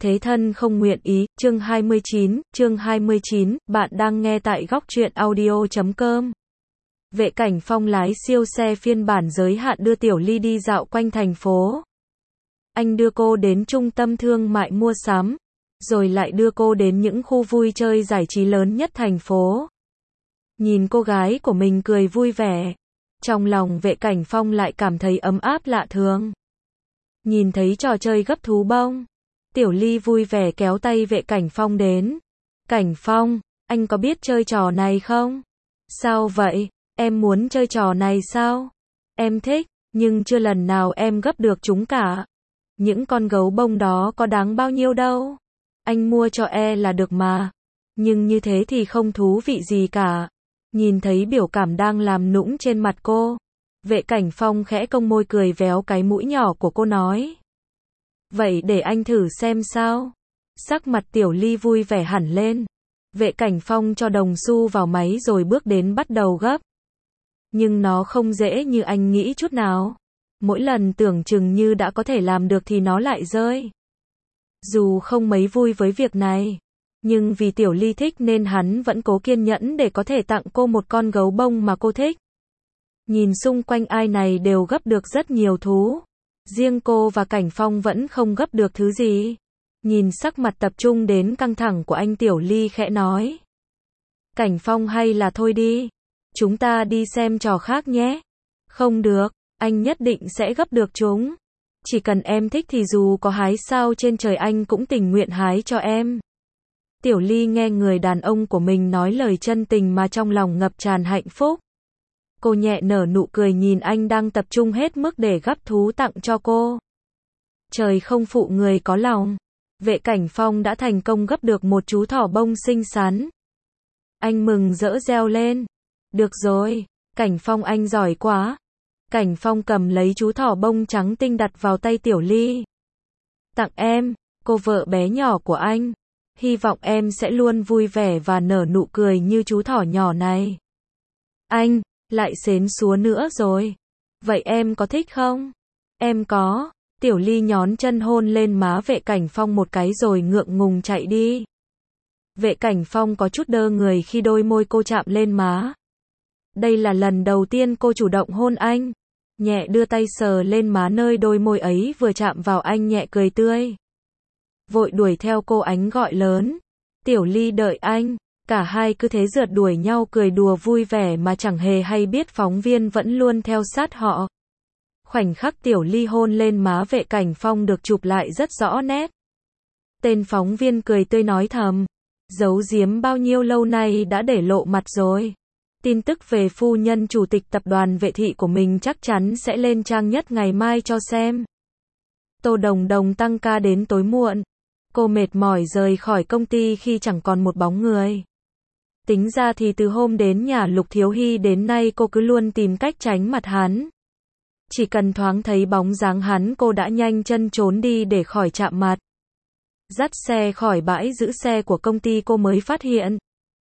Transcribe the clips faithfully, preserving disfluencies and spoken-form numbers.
thế thân không nguyện ý, chương hai mươi chín, chương hai mươi chín, bạn đang nghe tại góc truyện audio chấm com. Vệ Cảnh Phong lái siêu xe phiên bản giới hạn đưa Tiểu Ly đi dạo quanh thành phố. Anh đưa cô đến trung tâm thương mại mua sắm, rồi lại đưa cô đến những khu vui chơi giải trí lớn nhất thành phố. Nhìn cô gái của mình cười vui vẻ, trong lòng Vệ Cảnh Phong lại cảm thấy ấm áp lạ thường. Nhìn thấy trò chơi gấp thú bông, Tiểu Ly vui vẻ kéo tay Vệ Cảnh Phong đến. Cảnh Phong, anh có biết chơi trò này không? Sao vậy? Em muốn chơi trò này sao? Em thích, nhưng chưa lần nào em gấp được chúng cả. Những con gấu bông đó có đáng bao nhiêu đâu. Anh mua cho e là được mà. Nhưng như thế thì không thú vị gì cả. Nhìn thấy biểu cảm đang làm nũng trên mặt cô, Vệ Cảnh Phong khẽ cong môi cười véo cái mũi nhỏ của cô nói. Vậy để anh thử xem sao. Sắc mặt Tiểu Ly vui vẻ hẳn lên. Vệ Cảnh Phong cho đồng xu vào máy rồi bước đến bắt đầu gấp. Nhưng nó không dễ như anh nghĩ chút nào. Mỗi lần tưởng chừng như đã có thể làm được thì nó lại rơi. Dù không mấy vui với việc này, nhưng vì Tiểu Ly thích nên hắn vẫn cố kiên nhẫn để có thể tặng cô một con gấu bông mà cô thích. Nhìn xung quanh ai này đều gấp được rất nhiều thú. Riêng cô và Cảnh Phong vẫn không gấp được thứ gì. Nhìn sắc mặt tập trung đến căng thẳng của anh, Tiểu Ly khẽ nói. Cảnh Phong, hay là thôi đi. Chúng ta đi xem trò khác nhé. Không được, anh nhất định sẽ gấp được chúng. Chỉ cần em thích thì dù có hái sao trên trời anh cũng tình nguyện hái cho em. Tiểu Ly nghe người đàn ông của mình nói lời chân tình mà trong lòng ngập tràn hạnh phúc. Cô nhẹ nở nụ cười nhìn anh đang tập trung hết mức để gắp thú tặng cho cô. Trời không phụ người có lòng. Vệ Cảnh Phong đã thành công gấp được một chú thỏ bông xinh xắn. Anh mừng rỡ reo lên. Được rồi, Cảnh Phong anh giỏi quá. Cảnh Phong cầm lấy chú thỏ bông trắng tinh đặt vào tay Tiểu Ly. Tặng em, cô vợ bé nhỏ của anh. Hy vọng em sẽ luôn vui vẻ và nở nụ cười như chú thỏ nhỏ này. Anh, lại xến xúa nữa rồi. Vậy em có thích không? Em có. Tiểu Ly nhón chân hôn lên má Vệ Cảnh Phong một cái rồi ngượng ngùng chạy đi. Vệ Cảnh Phong có chút đơ người khi đôi môi cô chạm lên má. Đây là lần đầu tiên cô chủ động hôn anh. Nhẹ đưa tay sờ lên má nơi đôi môi ấy vừa chạm vào, anh nhẹ cười tươi. Vội đuổi theo cô, ánh gọi lớn. Tiểu Ly đợi anh. Cả hai cứ thế rượt đuổi nhau cười đùa vui vẻ mà chẳng hề hay biết phóng viên vẫn luôn theo sát họ. Khoảnh khắc Tiểu Ly hôn lên má Vệ Cảnh Phong được chụp lại rất rõ nét. Tên phóng viên cười tươi nói thầm. Giấu giếm bao nhiêu lâu nay đã để lộ mặt rồi. Tin tức về phu nhân chủ tịch tập đoàn Vệ Thị của mình chắc chắn sẽ lên trang nhất ngày mai cho xem. Tô Đồng Đồng tăng ca đến tối muộn. Cô mệt mỏi rời khỏi công ty khi chẳng còn một bóng người. Tính ra thì từ hôm đến nhà Lục Thiếu Hy đến nay cô cứ luôn tìm cách tránh mặt hắn. Chỉ cần thoáng thấy bóng dáng hắn cô đã nhanh chân trốn đi để khỏi chạm mặt. Dắt xe khỏi bãi giữ xe của công ty cô mới phát hiện.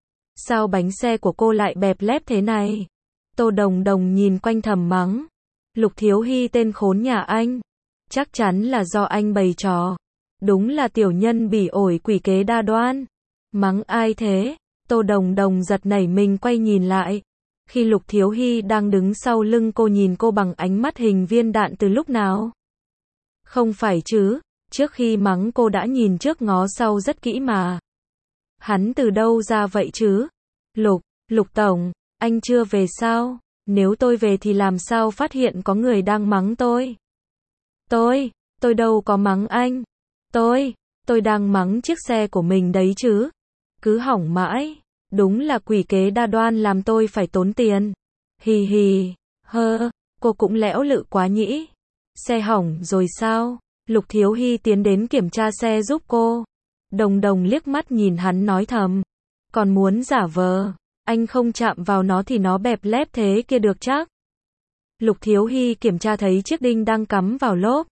Sao bánh xe của cô lại bẹp lép thế này? Tô Đồng Đồng nhìn quanh thầm mắng. Lục Thiếu Hy tên khốn nhà anh. Chắc chắn là do anh bày trò. Đúng là tiểu nhân bỉ ổi quỷ kế đa đoan. Mắng ai thế? Tô Đồng Đồng giật nảy mình quay nhìn lại. Khi Lục Thiếu Hy đang đứng sau lưng cô nhìn cô bằng ánh mắt hình viên đạn từ lúc nào? Không phải chứ, trước khi mắng cô đã nhìn trước ngó sau rất kỹ mà. Hắn từ đâu ra vậy chứ? Lục, Lục Tổng, anh chưa về sao? Nếu tôi về thì làm sao phát hiện có người đang mắng tôi? Tôi, tôi đâu có mắng anh. Tôi, tôi đang mắng chiếc xe của mình đấy chứ. Cứ hỏng mãi. Đúng là quỷ kế đa đoan làm tôi phải tốn tiền. Hì hì, hơ, cô cũng lẽo lự quá nhỉ. Xe hỏng rồi sao? Lục Thiếu Hy tiến đến kiểm tra xe giúp cô. Đồng Đồng liếc mắt nhìn hắn nói thầm. Còn muốn giả vờ, anh không chạm vào nó thì nó bẹp lép thế kia được chắc. Lục Thiếu Hy kiểm tra thấy chiếc đinh đang cắm vào lốp.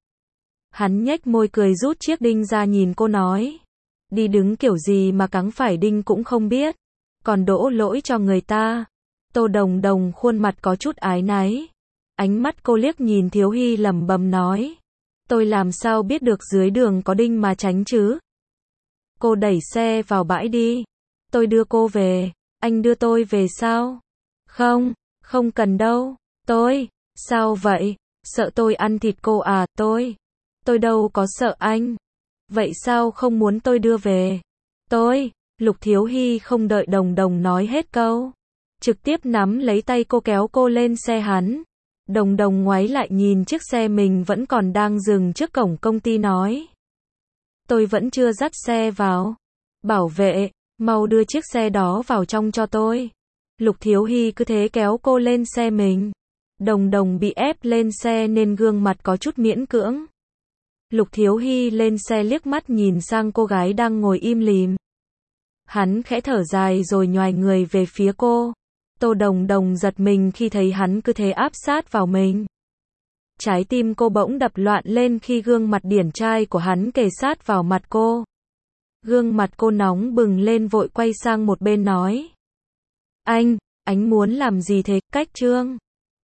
Hắn nhếch môi cười rút chiếc đinh ra nhìn cô nói. Đi đứng kiểu gì mà cắn phải đinh cũng không biết. Còn đổ lỗi cho người ta. Tô Đồng Đồng khuôn mặt có chút áy náy. Ánh mắt cô liếc nhìn Thiếu Hy lẩm bẩm nói. Tôi làm sao biết được dưới đường có đinh mà tránh chứ? Cô đẩy xe vào bãi đi. Tôi đưa cô về. Anh đưa tôi về sao? Không, không cần đâu. Tôi, sao vậy? Sợ tôi ăn thịt cô à? Tôi, tôi đâu có sợ anh. Vậy sao không muốn tôi đưa về? Tôi, Lục Thiếu Hy không đợi Đồng Đồng nói hết câu. Trực tiếp nắm lấy tay cô kéo cô lên xe hắn. Đồng Đồng ngoái lại nhìn chiếc xe mình vẫn còn đang dừng trước cổng công ty nói. Tôi vẫn chưa dắt xe vào. Bảo vệ, mau đưa chiếc xe đó vào trong cho tôi. Lục Thiếu Hy cứ thế kéo cô lên xe mình. Đồng Đồng bị ép lên xe nên gương mặt có chút miễn cưỡng. Lục Thiếu Hy lên xe liếc mắt nhìn sang cô gái đang ngồi im lìm. Hắn khẽ thở dài rồi nhoài người về phía cô. Tô Đồng Đồng giật mình khi thấy hắn cứ thế áp sát vào mình. Trái tim cô bỗng đập loạn lên khi gương mặt điển trai của hắn kề sát vào mặt cô. Gương mặt cô nóng bừng lên vội quay sang một bên nói. Anh, anh muốn làm gì thế? Cách Trương.